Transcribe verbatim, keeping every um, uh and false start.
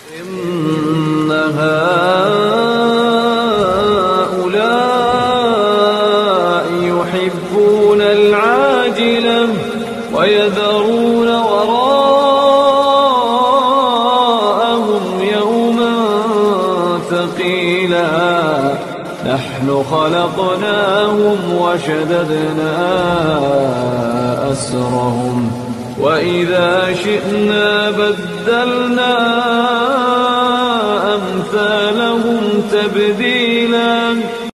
إن هؤلاء يحبون العاجلة ويذرون وراءهم يوما ثقيلا نحن خلقناهم وشددنا أسرهم وإذا شئنا بدلنا أمثالهم تبديلا